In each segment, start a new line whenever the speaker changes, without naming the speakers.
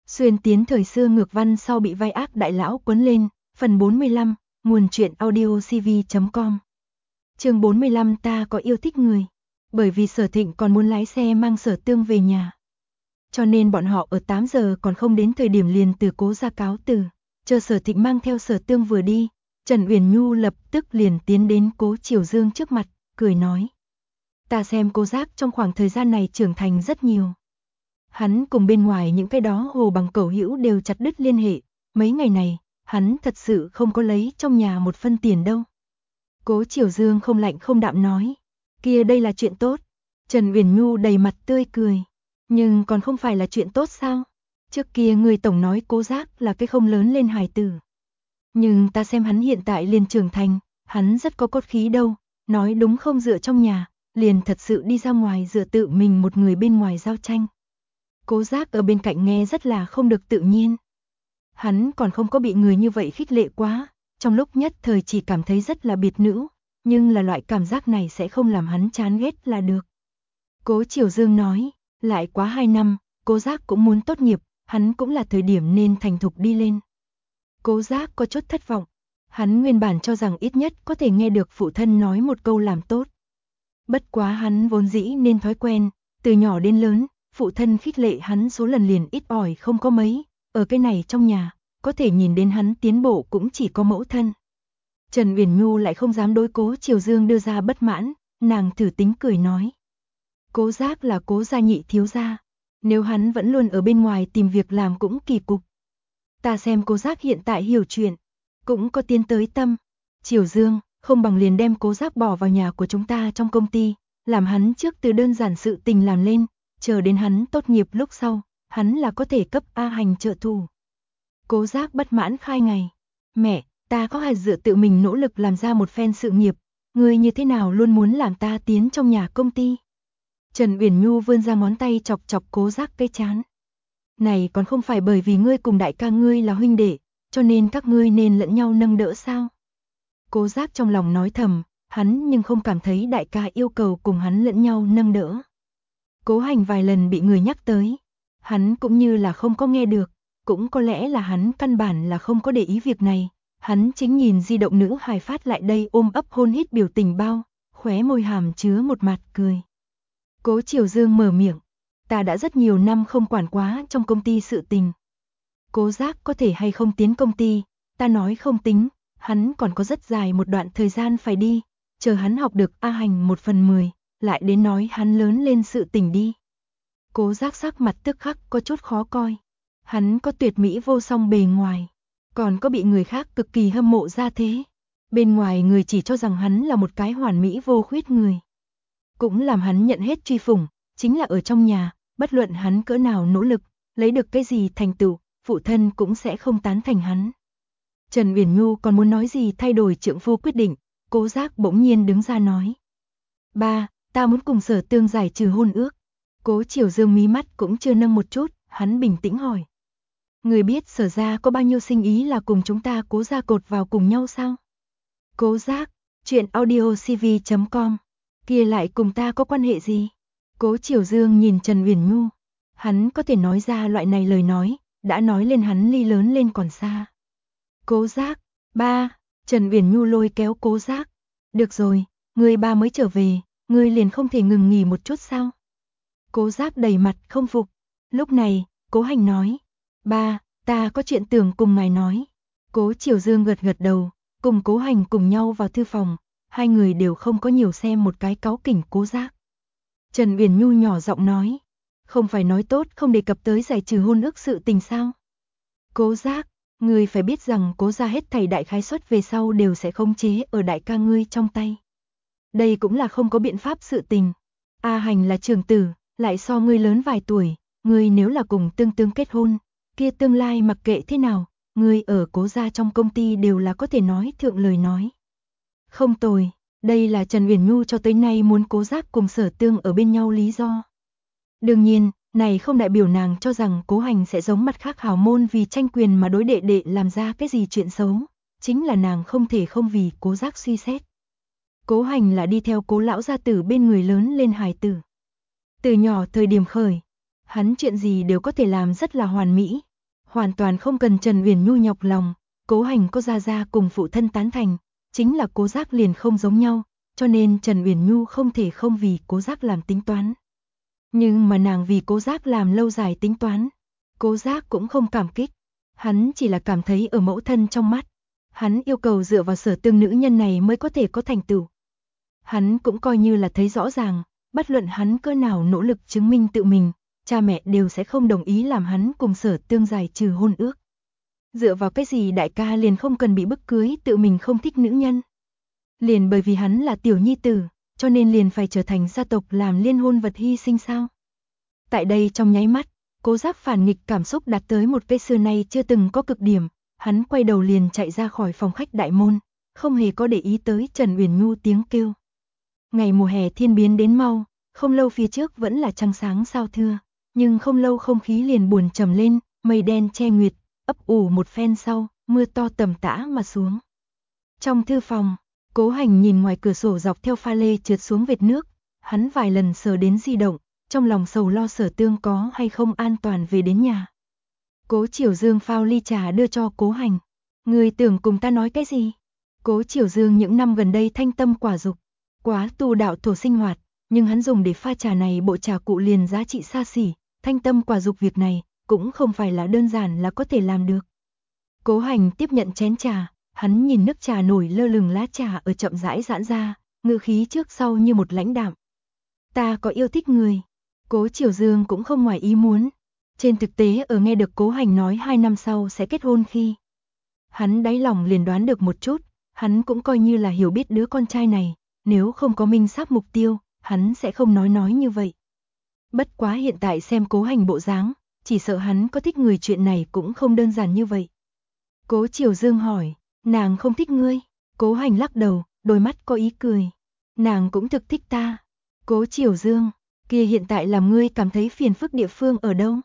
Xuyên tiến thời xưa ngược văn sau bị vai ác đại lão quấn lên, phần 45, nguồn truyện audio cv.com. Chương 45 ta có yêu thích người. Bởi vì Sở Thịnh còn muốn lái xe mang Sở Tương về nhà. Cho nên bọn họ ở 8 giờ còn không đến thời điểm liền từ Cố gia cáo từ, chờ Sở Thịnh mang theo Sở Tương vừa đi, Trần Uyển Nhu lập tức liền tiến đến Cố Triều Dương trước mặt, cười nói: "Ta xem Cố Giác trong khoảng thời gian này trưởng thành rất nhiều. Hắn cùng bên ngoài những cái đó hồ bằng cẩu hữu đều chặt đứt liên hệ, mấy ngày này, hắn thật sự không có lấy trong nhà một phân tiền đâu." Cố Triều Dương không lạnh không đạm nói: "Kia đây là chuyện tốt." Trần Uyển Nhu đầy mặt tươi cười: "Nhưng còn không phải là chuyện tốt sao? Trước kia người tổng nói Cố Giác là cái không lớn lên hài tử. Nhưng ta xem hắn hiện tại liền trưởng thành, hắn rất có cốt khí đâu, nói đúng không dựa trong nhà, liền thật sự đi ra ngoài dựa tự mình một người bên ngoài giao tranh." Cố Giác ở bên cạnh nghe rất là không được tự nhiên. Hắn còn không có bị người như vậy khích lệ quá, trong lúc nhất thời chỉ cảm thấy rất là biệt nữ, nhưng là loại cảm giác này sẽ không làm hắn chán ghét là được. Cố Triều Dương nói: "Lại quá 2 năm, Cố Giác cũng muốn tốt nghiệp, hắn cũng là thời điểm nên thành thục đi lên." Cố Giác có chút thất vọng, hắn nguyên bản cho rằng ít nhất có thể nghe được phụ thân nói một câu làm tốt. Bất quá hắn vốn dĩ nên thói quen, từ nhỏ đến lớn, phụ thân khích lệ hắn số lần liền ít ỏi không có mấy, ở cái này trong nhà, có thể nhìn đến hắn tiến bộ cũng chỉ có mẫu thân. Trần Uyển Nhu lại không dám đối Cố Triều Dương đưa ra bất mãn, nàng thử tính cười nói: "Cố Giác là Cố gia nhị thiếu gia, nếu hắn vẫn luôn ở bên ngoài tìm việc làm cũng kỳ cục. Ta xem Cố Giác hiện tại hiểu chuyện, cũng có tiến tới tâm. Triều Dương, không bằng liền đem Cố Giác bỏ vào nhà của chúng ta trong công ty, làm hắn trước từ đơn giản sự tình làm lên, chờ đến hắn tốt nghiệp lúc sau, hắn là có thể cấp A Hành trợ thủ." Cố Giác bất mãn khai ngày: "Mẹ, ta có hạt dựa tự mình nỗ lực làm ra một phen sự nghiệp, ngươi như thế nào luôn muốn làm ta tiến trong nhà công ty?" Trần Uyển Nhu vươn ra ngón tay chọc chọc Cố Giác cái trán: "Này còn không phải bởi vì ngươi cùng đại ca ngươi là huynh đệ, cho nên các ngươi nên lẫn nhau nâng đỡ sao?" Cố Giác trong lòng nói thầm, hắn nhưng không cảm thấy đại ca yêu cầu cùng hắn lẫn nhau nâng đỡ. Cố Hành vài lần bị người nhắc tới, hắn cũng như là không có nghe được, cũng có lẽ là hắn căn bản là không có để ý việc này, hắn chính nhìn di động nữ hài phát lại đây ôm ấp hôn hít biểu tình bao, khóe môi hàm chứa một mặt cười. Cố Triều Dương mở miệng: "Ta đã rất nhiều năm không quản quá trong công ty sự tình. Cố Giác có thể hay không tiến công ty, ta nói không tính, hắn còn có rất dài một đoạn thời gian phải đi, chờ hắn học được A Hành 1/10, lại đến nói hắn lớn lên sự tình đi." Cố Giác sắc mặt tức khắc có chút khó coi. Hắn có tuyệt mỹ vô song bề ngoài, còn có bị người khác cực kỳ hâm mộ ra thế. Bên ngoài người chỉ cho rằng hắn là một cái hoàn mỹ vô khuyết người. Cũng làm hắn nhận hết truy phủng, chính là ở trong nhà, bất luận hắn cỡ nào nỗ lực, lấy được cái gì thành tựu, phụ thân cũng sẽ không tán thành hắn. Trần Uyển Nhu còn muốn nói gì thay đổi trượng phu quyết định, Cố Giác bỗng nhiên đứng ra nói: "Ba, ta muốn cùng Sở Tương giải trừ hôn ước." Cố Triều Dương mí mắt cũng chưa nâng một chút, hắn bình tĩnh hỏi: "Người biết Sở gia có bao nhiêu sinh ý là cùng chúng ta Cố gia cột vào cùng nhau sao?" Cố Giác, truyện audio cv.com. "Kia lại cùng ta có quan hệ gì?" Cố Triều Dương nhìn Trần Uyển Nhu, hắn có thể nói ra loại này lời nói, đã nói lên hắn ly lớn lên còn xa. Cố Giác, ba, Trần Uyển Nhu lôi kéo Cố Giác: "Được rồi, ngươi ba mới trở về, ngươi liền không thể ngừng nghỉ một chút sao?" Cố Giác đầy mặt không phục. Lúc này, Cố Hành nói: "Ba, ta có chuyện tưởng cùng ngài nói." Cố Triều Dương gật gật đầu, cùng Cố Hành cùng nhau vào thư phòng, hai người đều không có nhiều xem một cái cáu kỉnh Cố Giác. Trần Uyển Nhu nhỏ giọng nói: "Không phải nói tốt không đề cập tới giải trừ hôn ước sự tình sao?" Cố Giác, ngươi phải biết rằng Cố gia hết thảy đại khái suất về sau đều sẽ khống chế ở đại ca ngươi trong tay. Đây cũng là không có biện pháp sự tình. A Hành là trưởng tử, lại so ngươi lớn vài tuổi, ngươi nếu là cùng tương kết hôn, kia tương lai mặc kệ thế nào, ngươi ở Cố gia trong công ty đều là có thể nói thượng lời nói." Không tồi, đây là Trần Uyển Nhu cho tới nay muốn Cố Giác cùng Sở Tương ở bên nhau lý do. Đương nhiên, này không đại biểu nàng cho rằng Cố Hành sẽ giống mặt khác hào môn vì tranh quyền mà đối đệ đệ làm ra cái gì chuyện xấu, chính là nàng không thể không vì Cố Giác suy xét. Cố Hành là đi theo Cố lão gia tử bên người lớn lên hài tử. Từ nhỏ thời điểm khởi, hắn chuyện gì đều có thể làm rất là hoàn mỹ, hoàn toàn không cần Trần Uyển Nhu nhọc lòng, Cố Hành có gia gia cùng phụ thân tán thành, chính là Cố Giác liền không giống nhau, cho nên Trần Uyển Nhu không thể không vì Cố Giác làm tính toán. Nhưng mà nàng vì Cố Giác làm lâu dài tính toán, Cố Giác cũng không cảm kích, hắn chỉ là cảm thấy ở mẫu thân trong mắt, hắn yêu cầu dựa vào Sở Tương nữ nhân này mới có thể có thành tựu. Hắn cũng coi như là thấy rõ ràng, bất luận hắn cỡ nào nỗ lực chứng minh tự mình, cha mẹ đều sẽ không đồng ý làm hắn cùng Sở Tương giải trừ hôn ước. Dựa vào cái gì đại ca liền không cần bị bức cưới tự mình không thích nữ nhân? Liền bởi vì hắn là tiểu nhi tử, cho nên liền phải trở thành gia tộc làm liên hôn vật hy sinh sao? Tại đây trong nháy mắt, Cố Giác phản nghịch cảm xúc đạt tới một cái xưa nay chưa từng có cực điểm, hắn quay đầu liền chạy ra khỏi phòng khách đại môn, không hề có để ý tới Trần Uyển Nhu tiếng kêu. Ngày mùa hè thiên biến đến mau, không lâu phía trước vẫn là trăng sáng sao thưa, nhưng không lâu không khí liền buồn trầm lên, mây đen che nguyệt, ấp ủ một phen sau, mưa to tầm tã mà xuống. Trong thư phòng, Cố Hành nhìn ngoài cửa sổ dọc theo pha lê trượt xuống vệt nước, hắn vài lần sờ đến di động, trong lòng sầu lo Sở Tương có hay không an toàn về đến nhà. Cố Triều Dương phao ly trà đưa cho Cố Hành. Người tưởng cùng ta nói cái gì? Cố Triều Dương những năm gần đây thanh tâm quả dục, quá tu đạo thổ sinh hoạt, nhưng hắn dùng để pha trà này bộ trà cụ liền giá trị xa xỉ, thanh tâm quả dục việc này cũng không phải là đơn giản là có thể làm được. Cố Hành tiếp nhận chén trà, hắn nhìn nước trà nổi lơ lửng lá trà ở chậm rãi giãn ra, ngữ khí trước sau như một lãnh đạm. Ta có yêu thích người. Cố Triều Dương cũng không ngoài ý muốn. Trên thực tế ở nghe được Cố Hành nói 2 năm sau sẽ kết hôn khi, hắn đáy lòng liền đoán được một chút, hắn cũng coi như là hiểu biết đứa con trai này, nếu không có minh xác mục tiêu, hắn sẽ không nói như vậy. Bất quá hiện tại xem Cố Hành bộ dáng, chỉ sợ hắn có thích người chuyện này cũng không đơn giản như vậy. Cố Triều Dương hỏi, nàng không thích ngươi? Cố Hành lắc đầu, đôi mắt có ý cười. Nàng cũng thực thích ta. Cố Triều Dương, kia hiện tại làm ngươi cảm thấy phiền phức địa phương ở đâu?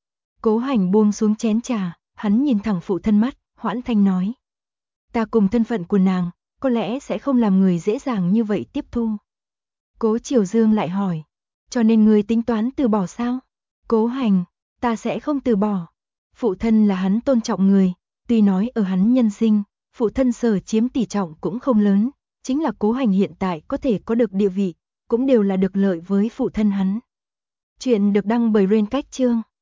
Cố Hành buông xuống chén trà, hắn nhìn thẳng phụ thân mắt, hoãn thanh nói. Ta cùng thân phận của nàng, có lẽ sẽ không làm người dễ dàng như vậy tiếp thu. Cố Triều Dương lại hỏi, cho nên ngươi tính toán từ bỏ sao? Cố Hành, ta sẽ không từ bỏ. Phụ thân là hắn tôn trọng người, tuy nói ở hắn nhân sinh, phụ thân Sở chiếm tỷ trọng cũng không lớn, chính là Cố Hành hiện tại có thể có được địa vị, cũng đều là được lợi với phụ thân hắn. Chuyện được đăng bởi Rain Cách Chương.